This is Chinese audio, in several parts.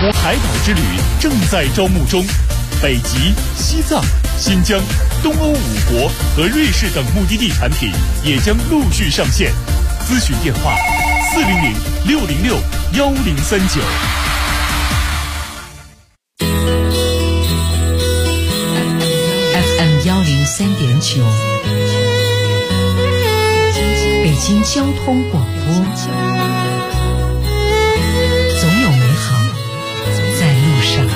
国海岛之旅正在招募中，北极、西藏、新疆、东欧5国和瑞士等目的地产品也将陆续上线。咨询电话400-606-1039。 FM 103.9，北京交通广播，总有美好在路上。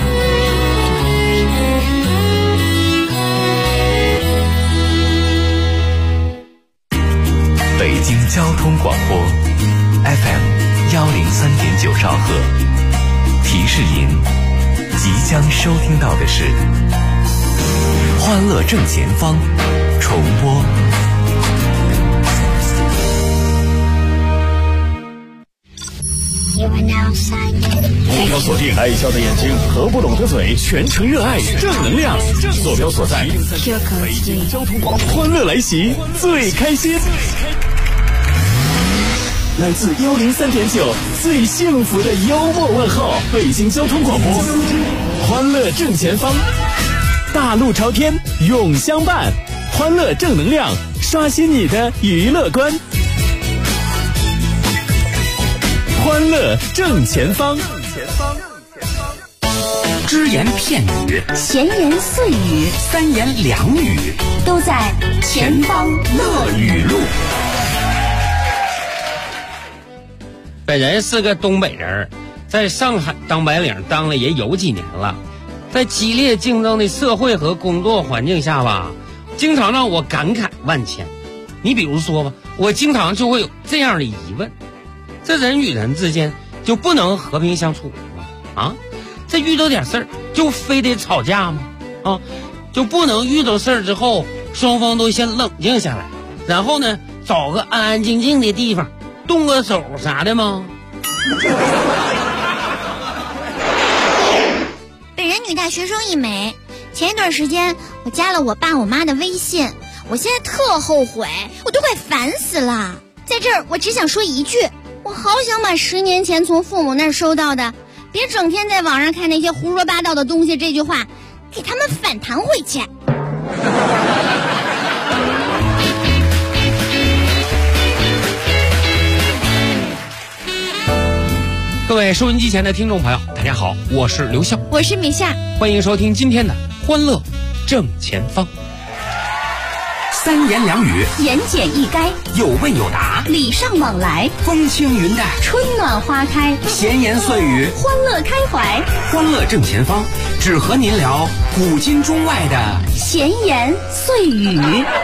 北京交通广播 FM 103.9兆赫，提示您即将收听到的是欢乐正前方重播。 目标锁定，爱笑的眼睛和不拢的嘴，全程热爱正能量。坐标所在，北京交通广播，欢乐来袭，最开心。来自103.9最幸福的幽默问候，北京交通广播，欢乐正前方，大路朝天永相伴，欢乐正能量，刷新你的娱乐观。欢乐正前方， 只言片语， 闲言碎语， 三言两语， 都在前方乐语录。 本人是个东北人，在上海当白领当了也有几年了，在激烈竞争的社会和工作环境下吧，经常让我感慨万千。你比如说吧，我经常就会有这样的疑问：这人与人之间就不能和平相处吗？啊，这遇到点事儿就非得吵架吗？啊，就不能遇到事儿之后双方都先冷静下来，然后呢找个安安静静的地方动个手啥的吗？ 本人女大学生一枚，前一段时间我加了我爸我妈的微信，我现在特后悔，我都快烦死了。在这儿我只想说一句，我好想把10年前从父母那儿收到的别整天在网上看那些胡说八道的东西这句话给他们反弹回去。 各位收音机前的听众朋友，大家好，我是刘笑， 我是米夏， 欢迎收听今天的欢乐正前方。 三言两语， 言简意赅， 有问有答， 礼尚往来， 风轻云淡， 春暖花开， 闲言碎语， 欢乐开怀。 欢乐正前方，只和您聊古今中外的闲言碎语。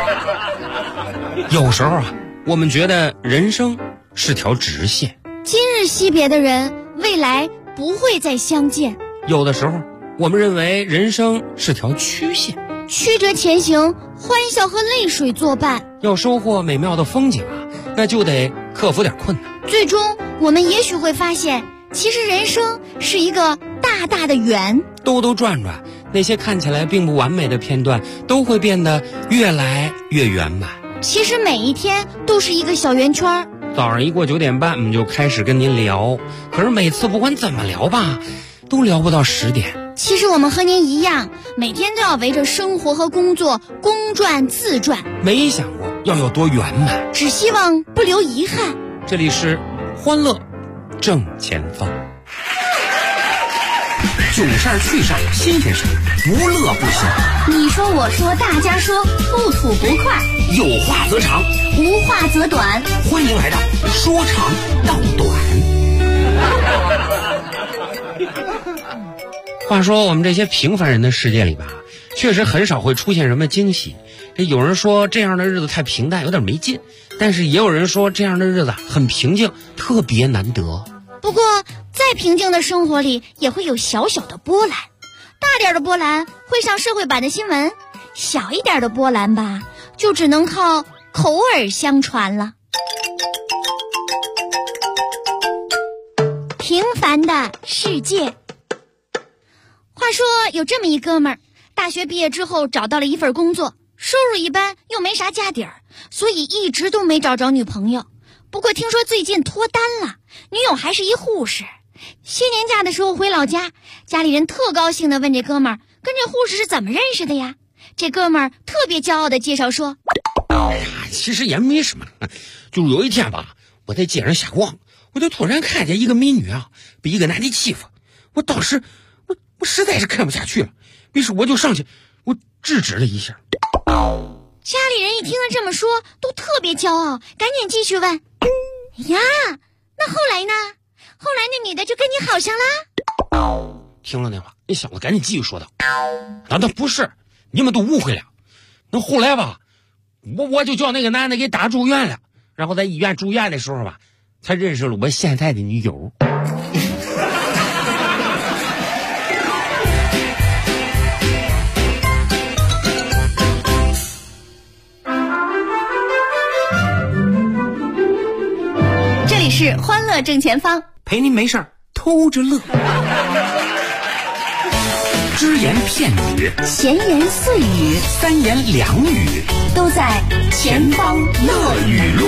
有时候啊，我们觉得人生是条直线， 今日惜别的人，未来不会再相见。 有的时候我们认为人生是条曲线， 曲折前行，欢笑和泪水作伴。 要收获美妙的风景啊，那就得克服点困难。 最终我们也许会发现，其实人生是一个大大的圆， 兜兜转转，那些看起来并不完美的片段都会变得越来越圆满。 其实每一天都是一个小圆圈。 早上一过9点半我们就开始跟您聊，可是每次不管怎么聊吧，都聊不到10点。 其实我们和您一样，每天都要围着生活和工作公转自转， 没想过要有多圆满， 只希望不留遗憾。 这里是欢乐正前方， 囧事儿趣事儿新鲜事儿，无乐不行。 你说我说大家说，不吐不快， 有话则长， 无话则短。 欢迎来到说长道短。 话说我们这些平凡人的世界里吧，确实很少会出现什么惊喜。有人说这样的日子太平淡，有点没劲，但是也有人说这样的日子很平静，特别难得。 不过再平静的生活里也会有小小的波澜，大点的波澜会上社会版的新闻，小一点的波澜吧，就只能靠口耳相传了。平凡的世界。话说有这么一哥们儿，大学毕业之后找到了一份工作，收入一般又没啥家底儿，所以一直都没找着女朋友。不过听说最近脱单了，女友还是一护士， 新年假的时候回老家，家里人特高兴的问这哥们儿跟这护士是怎么认识的呀？这哥们儿特别骄傲的介绍说： 哎呀，其实也没什么，就是有一天吧，我在街上瞎逛，我就突然看见一个美女啊被一个男的欺负，我当时我实在是看不下去了，于是我就上去我制止了一下。 家里人一听他这么说都特别骄傲，赶紧继续问：哎呀，那后来呢？后来那女的就跟你好上啦？ 听了那话，那小子赶紧继续说道：那不是，你们都误会了。那后来吧，我就叫那个男的给打住院了，然后在医院住院的时候吧，才认识了我现在的女友。 这里是欢乐正前方， 陪您没事儿偷着乐。只言片语， 闲言碎语， 三言两语， 都在前方乐语录。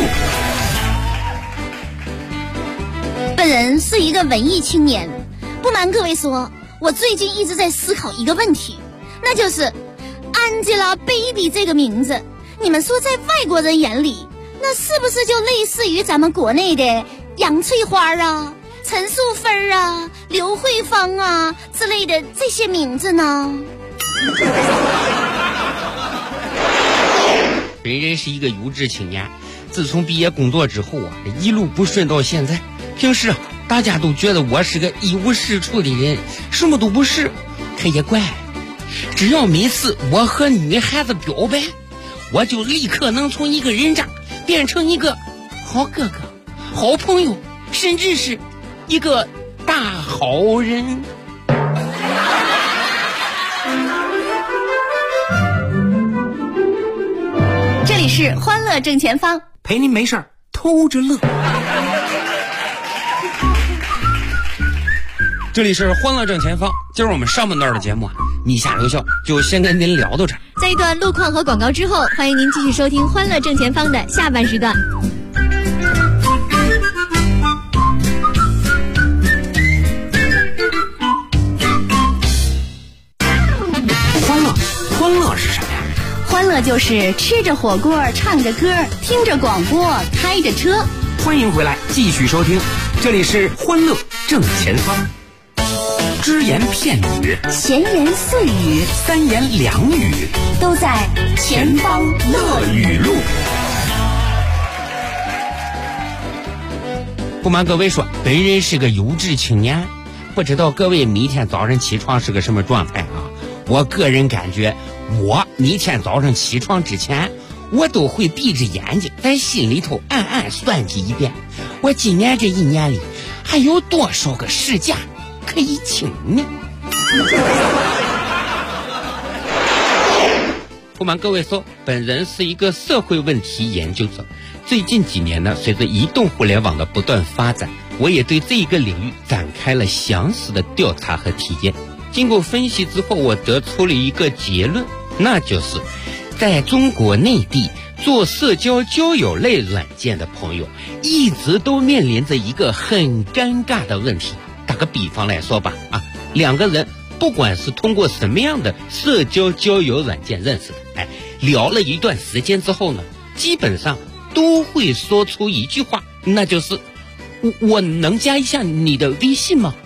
本人是一个文艺青年，不瞒各位说，我最近一直在思考一个问题，那就是 Angelababy 这个名字，你们说在外国人眼里，那是不是就类似于咱们国内的杨翠花啊、陈素芬啊、刘慧芳啊之类的这些名字呢？ 人人是一个有志青年，自从毕业工作之后啊，一路不顺到现在。平时啊，大家都觉得我是个一无是处的人，什么都不是。可也怪，只要每次我和女孩子表白，我就立刻能从一个人渣变成一个好哥哥、好朋友，甚至是一个大好人。 这里是欢乐正前方， 陪您没事儿偷着乐。 这里是欢乐正前方，今儿我们上半段的节目啊，你下留校就先跟您聊到这儿。 在一段路况和广告之后，欢迎您继续收听欢乐正前方的下半时段。 欢乐是什么呀？ 欢乐就是吃着火锅，唱着歌，听着广播，开着车。 欢迎回来，继续收听，这里是欢乐正前方。只言片语， 闲言碎语， 三言两语， 都在前方乐语录。 不瞒各位说，本人是个有志青年，不知道各位每天早上起床是个什么状态啊？我个人感觉，我每天早上起床之前，我都会闭着眼睛在心里头暗暗算计一遍，我今年这一年里还有多少个事假可以请呢？不瞒各位说，本人是一个社会问题研究者。最近几年呢，随着移动互联网的不断发展，我也对这个领域展开了详细的调查和体验。经过分析之后，我得出了一个结论，那就是在中国内地做社交交友类软件的朋友一直都面临着一个很尴尬的问题。打个比方来说吧，两个人不管是通过什么样的社交交友软件认识的，聊了一段时间之后呢，基本上都会说出一句话，那就是我能加一下你的微信吗？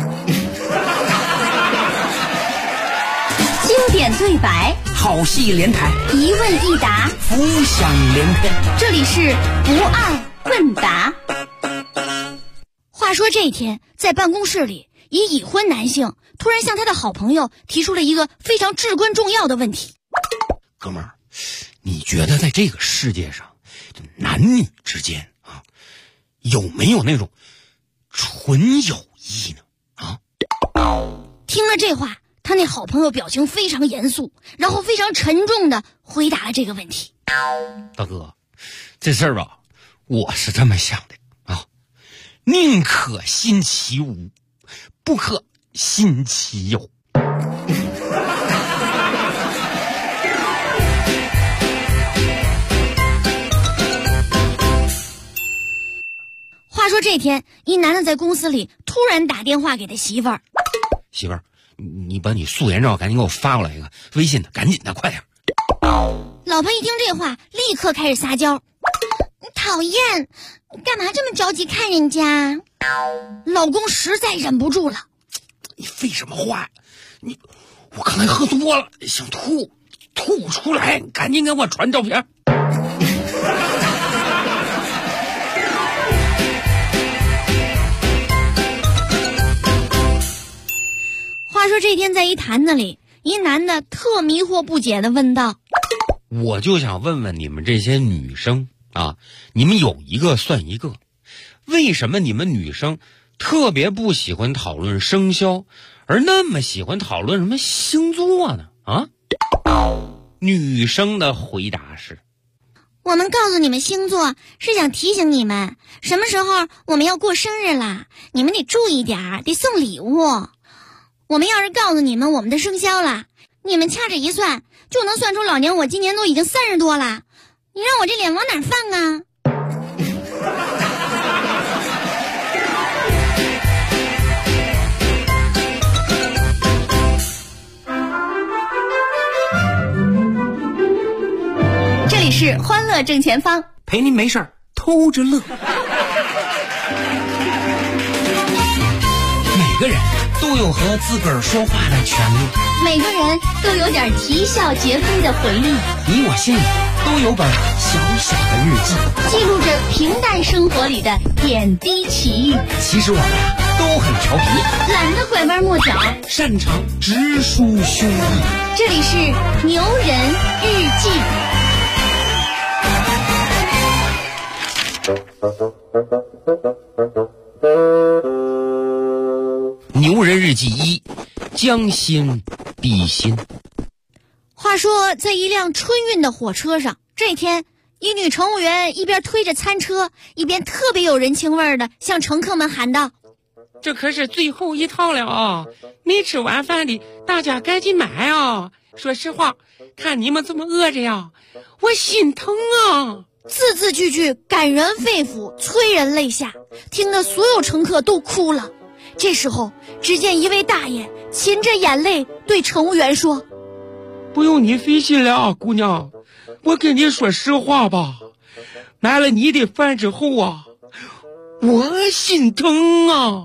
经典对白， 好戏连台， 一问一答， 浮想联翩。 这里是不二问答。 话说这一天，在办公室里，一已婚男性突然向他的好朋友提出了一个非常至关重要的问题： 哥们儿，你觉得在这个世界上，男女之间啊，有没有那种纯友谊呢？ 听了这话，他那好朋友表情非常严肃，然后非常沉重地回答了这个问题。 大哥，这事儿吧，我是这么想的啊，宁可信其无，不可信其有。 话说这天，一男的在公司里突然打电话给他媳妇儿：“ 媳妇儿，你把你素颜照赶紧给我发过来一个，微信的，赶紧的，快点。” 老婆一听这话，立刻开始撒娇：“讨厌，你干嘛这么着急看人家？”老公实在忍不住了：“ 你废什么话呀？我刚才喝多了，想吐不出来，赶紧给我传照片。” 话说这天在一坛子里，一男的特迷惑不解地问道：“ 我就想问问你们这些女生啊，你们有一个算一个，为什么你们女生特别不喜欢讨论生肖，而那么喜欢讨论什么星座呢？”啊，女生的回答是：“ 我们告诉你们星座，是想提醒你们什么时候我们要过生日啦，你们得注意点，得送礼物。我们要是告诉你们我们的生肖啦，你们掐指一算就能算出老娘我今年都已经30多了，你让我这脸往哪放啊？” 这里是欢乐正前方， 陪您没事儿偷着乐。 每个人都有和自个儿说话的权利， 每个人都有点啼笑皆非的回忆， 你我心里都有本小小的日记， 记录着平淡生活里的点滴奇遇。 其实我们都很调皮， 懒得拐弯抹角， 擅长直抒胸臆。 这里是牛人日记。 牛人日记1：将心比心。 话说在一辆春运的火车上，这天一女乘务员一边推着餐车，一边特别有人情味的向乘客们喊道：“ 这可是最后一套了啊！没吃完饭的大家赶紧买啊！说实话，看你们这么饿着呀，我心疼啊！” 字字句句感人肺腑，催人泪下，听得所有乘客都哭了。这时候只见一位大爷噙着眼泪对乘务员说：“ 不用你费心了啊，姑娘，我跟你说实话吧，买了你的饭之后啊，我心疼啊。”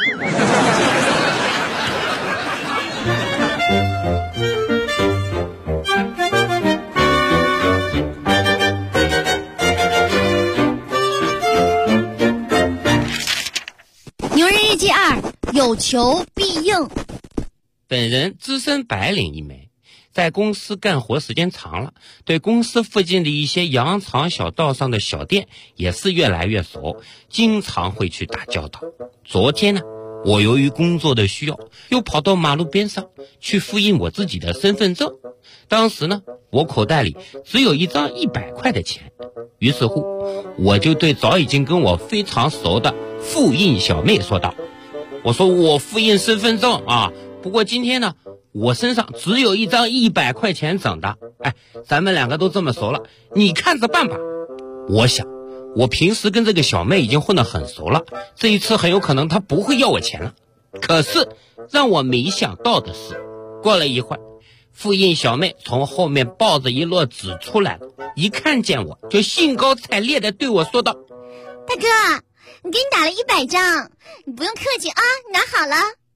牛人日记2：有求必应。 本人资深白领一枚，在公司干活时间长了，对公司附近的一些羊肠小道上的小店也是越来越熟，经常会去打交道。昨天呢，我由于工作的需要，又跑到马路边上去复印我自己的身份证。当时呢，我口袋里只有一张100块的钱，于是乎，我就对早已经跟我非常熟的复印小妹说道：“我说我复印身份证啊，不过今天呢，我身上只有一张100块钱整的。哎，咱们两个都这么熟了，你看着办吧。”我想，我平时跟这个小妹已经混得很熟了，这一次很有可能她不会要我钱了。可是让我没想到的是，过了一会儿，复印小妹从后面抱着一摞纸出来了，一看见我就兴高采烈地对我说道：“ 大哥，你给你打了100张，你不用客气啊，你拿好了。”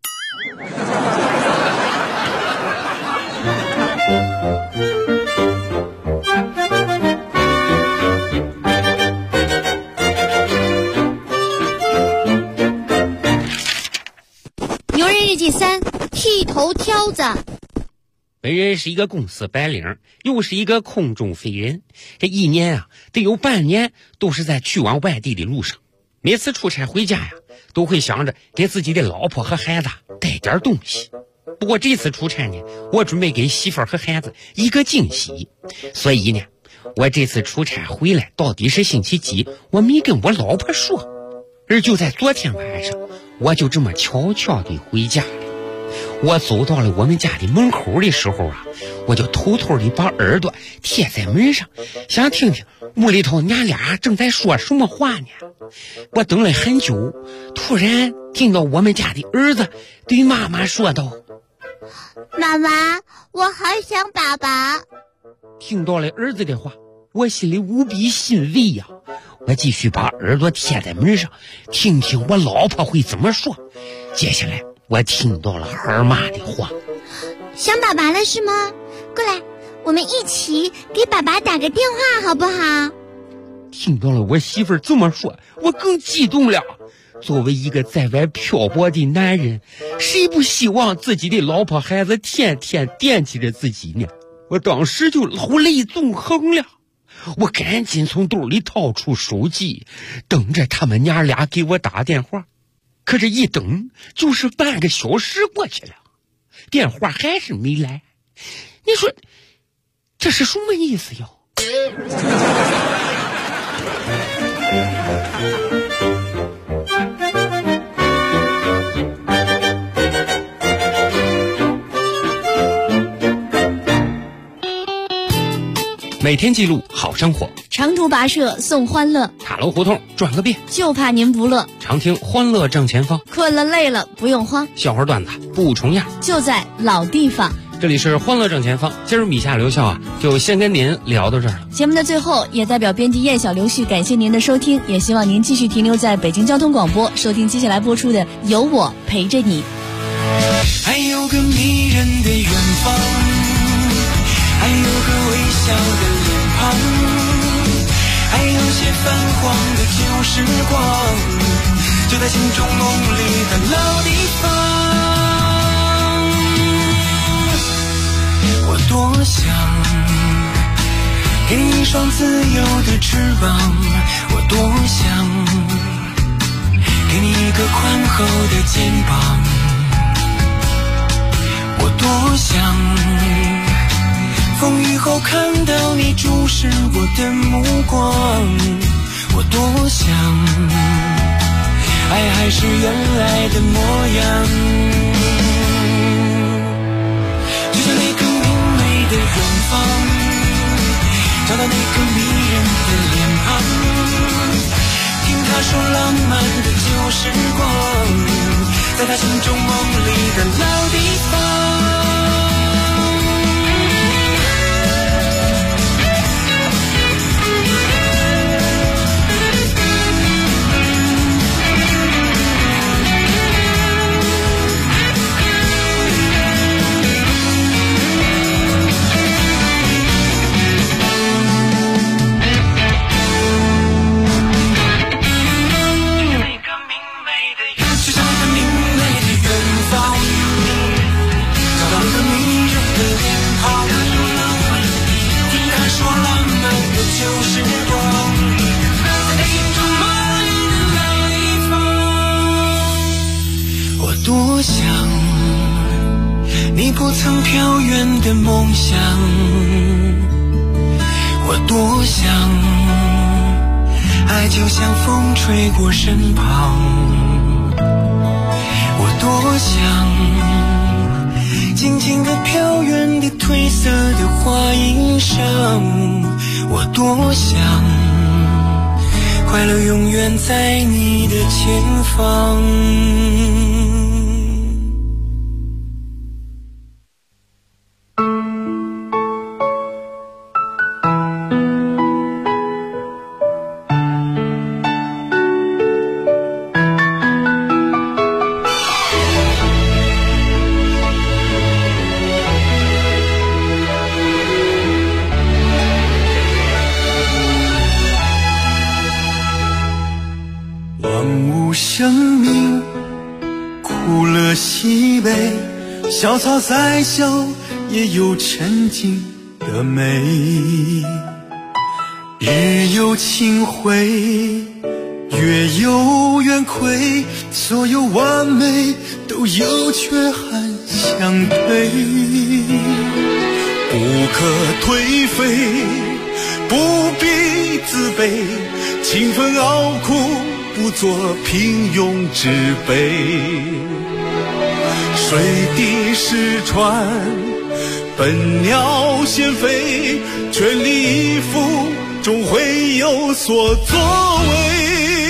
牛人日记3：剃头挑子。 本人是一个公司白领，又是一个空中飞人，这一年啊，得有半年都是在去往外地的路上。每次出差回家呀，都会想着给自己的老婆和孩子带点东西。不过这次出差呢，我准备给媳妇儿和孩子一个惊喜，所以呢，我这次出差回来到底是星期几，我没跟我老婆说。而就在昨天晚上，我就这么悄悄地回家了。 我走到了我们家的门口的时候啊，我就偷偷的把耳朵贴在门上，想听听屋里头娘俩正在说什么话呢。我等了很久，突然听到我们家的儿子对妈妈说道： 妈妈，我好想爸爸。 听到了儿子的话，我心里无比欣慰呀。我继续把耳朵贴在门上，听听我老婆会怎么说。接下来我听到了孩儿妈的话： 想爸爸了是吗？过来，我们一起给爸爸打个电话好不好？ 听到了我媳妇儿这么说，我更激动了。作为一个在外漂泊的男人，谁不希望自己的老婆孩子天天惦记着自己呢？我当时就老泪纵横了。我赶紧从兜里掏出手机，等着他们娘俩给我打电话。可是一等就是半个小时过去了，电话还是没来。你说这是什么意思哟？每天记录好生活， 长途跋涉送欢乐， 塔楼胡同转个遍， 就怕您不乐。 常听欢乐正前方， 困了累了不用慌， 笑话段子不重样， 就在老地方。 这里是欢乐正前方，今儿米夏刘笑就先跟您聊到这儿了。 节目的最后，也代表编辑燕小刘旭感谢您的收听，也希望您继续停留在北京交通广播，收听接下来播出的《有我陪着你》。 还有个迷人的远方，还有个微笑的脸庞，还有些泛黄的旧时光，就在心中梦里的老地方。我多想给你一双自由的翅膀，我多想给你一个宽厚的肩膀，我多想风雨后看到你注视我的目光，我多想爱还是原来的模样，就像那个明媚的远方，找到那个迷人的脸庞，听他说浪漫的旧时光，在他心中梦里的老地方。多想你不曾飘远的梦想，我多想爱就像风吹过身旁，我多想静静地飘远的褪色的花衣裳，我多想快乐永远在你的前方。 小草再小也有沉静的美，日有清辉，月有圆亏，所有完美都有缺憾相对，不可颓废，不必自卑，勤奋熬苦，不做平庸之辈， 水滴石穿，笨鸟先飞，全力以赴终会有所作为。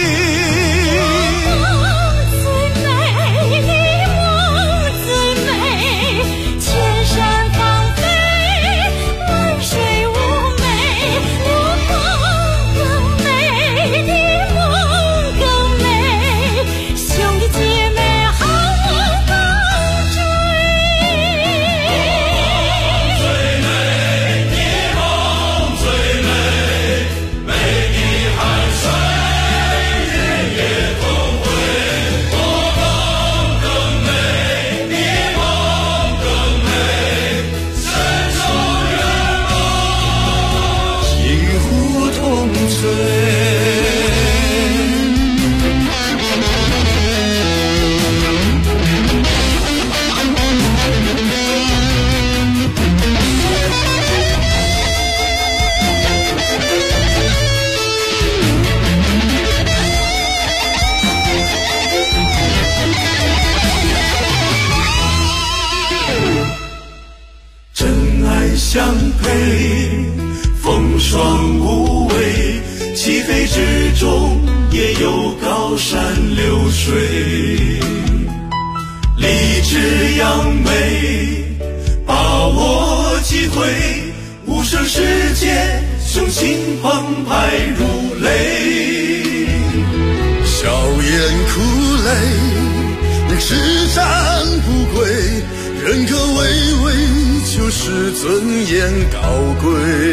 相配，风霜无畏，漆黑之中也有高山流水。立志扬眉，把握机会，无声世界，雄心澎湃如雷。笑颜哭泪，历史战不归，人格巍巍，就是尊严高贵。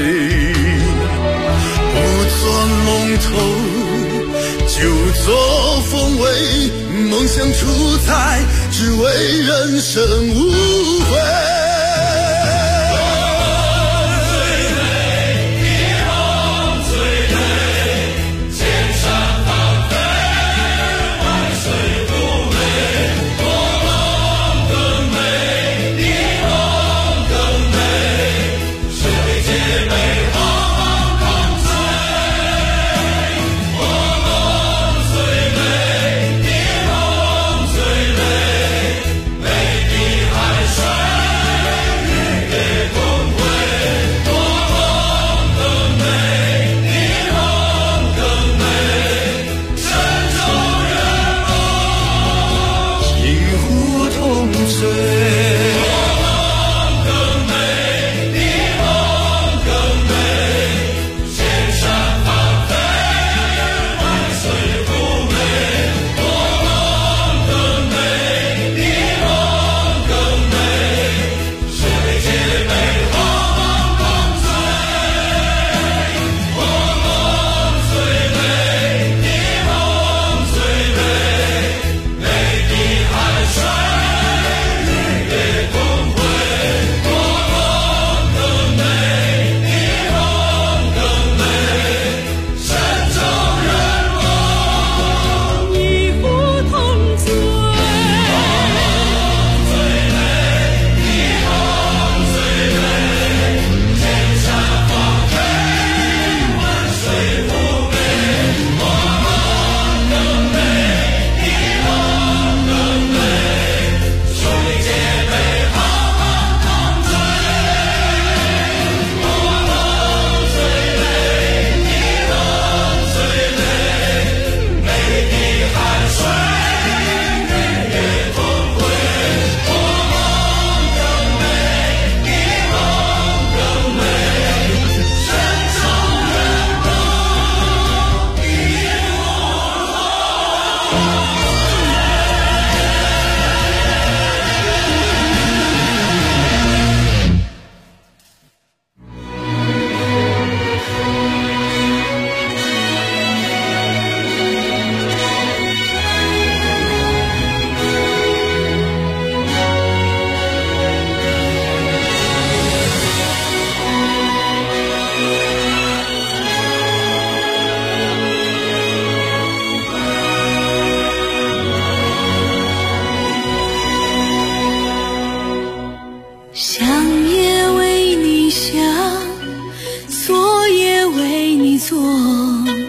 不做龙头，就做凤尾，梦想出彩，只为人生无悔。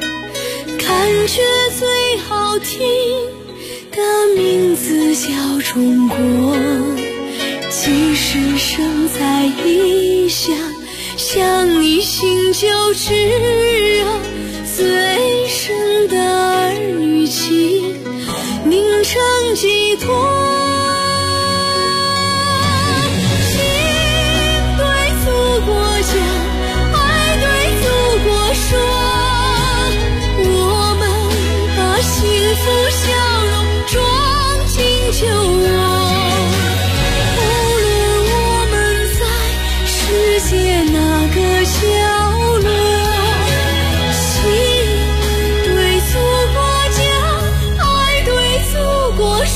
感觉最好听的名字叫中国，即使身在异乡，想你心就炙热，最深的儿女情凝成寄托。心对祖国讲，爱对祖国说，我们把幸福笑容装进酒窝。无论我们在世界哪个角落，心对祖国讲，爱对祖国说。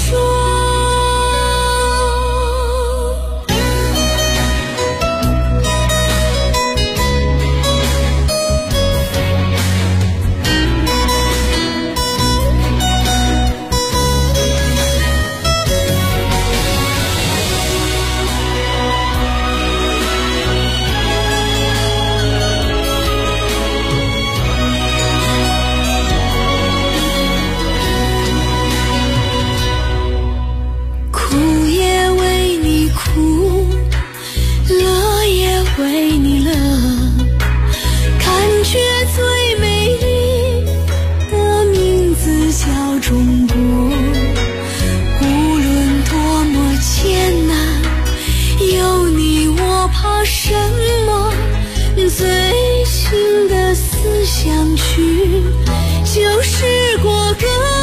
就是国歌，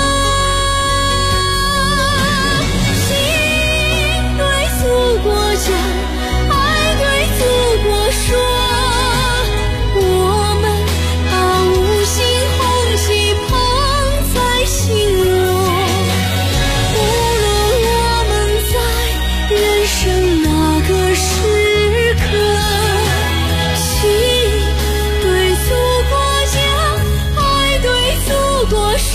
心对祖国讲，爱对祖国说，我们把五星红旗捧在心窝。无论我们在人生哪个时刻，心对祖国讲，爱对祖国说，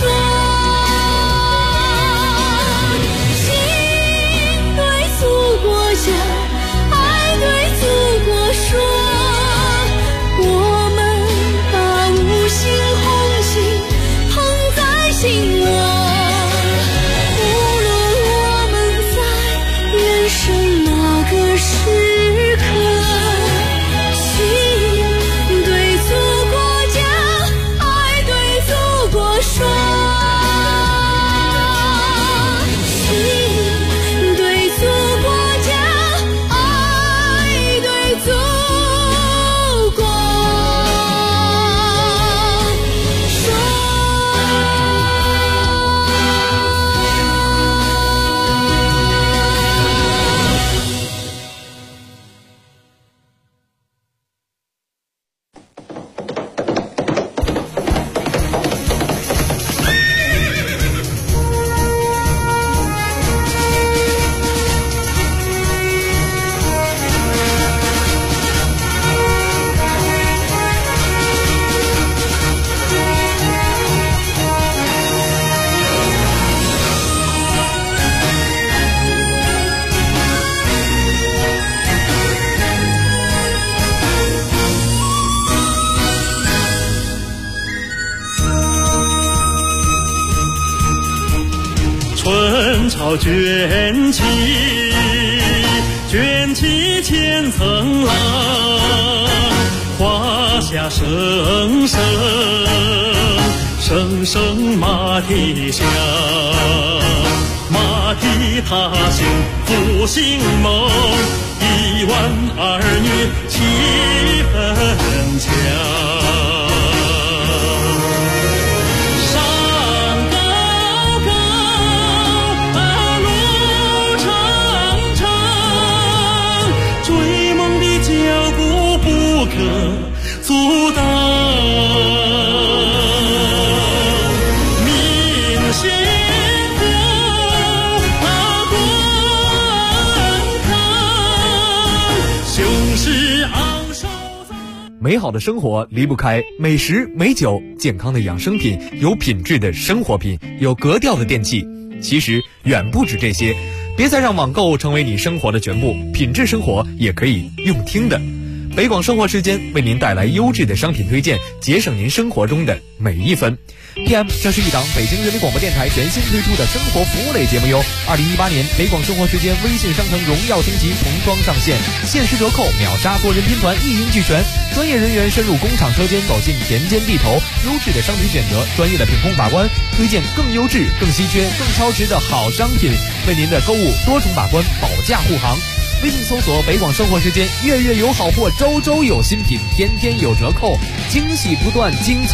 心对祖国讲，爱对祖国说，我们把五星红旗捧在心窝。无论我们在人生哪个时刻，心对祖国讲，爱对祖国说，心对祖国讲，爱对祖国说。 春潮卷起，卷起千层浪，华夏声声，声声马蹄响，马蹄踏行复兴梦，1万儿女气氛强。阻挡，明星火滚烫，雄狮昂首在。 美好的生活离不开美食美酒，健康的养生品，有品质的生活品，有格调的电器。其实远不止这些，别再让网购成为你生活的全部，品质生活也可以用听的。 北广生活时间为您带来优质的商品推荐，节省您生活中的每一分。PM， 这是一档北京人民广播电台全新推出的生活服务类节目哟。2018年北广生活时间微信商城荣耀升级重装上线，限时折扣，秒杀多人拼团，一应俱全。专业人员深入工厂车间，走进田间地头，优质的商品选择，专业的品控把关，推荐更优质、更稀缺、更超值的好商品，为您的购物多重把关，保驾护航。微信搜索北广生活时间，月月有好货，周周有新品，天天有折扣，惊喜不断，精彩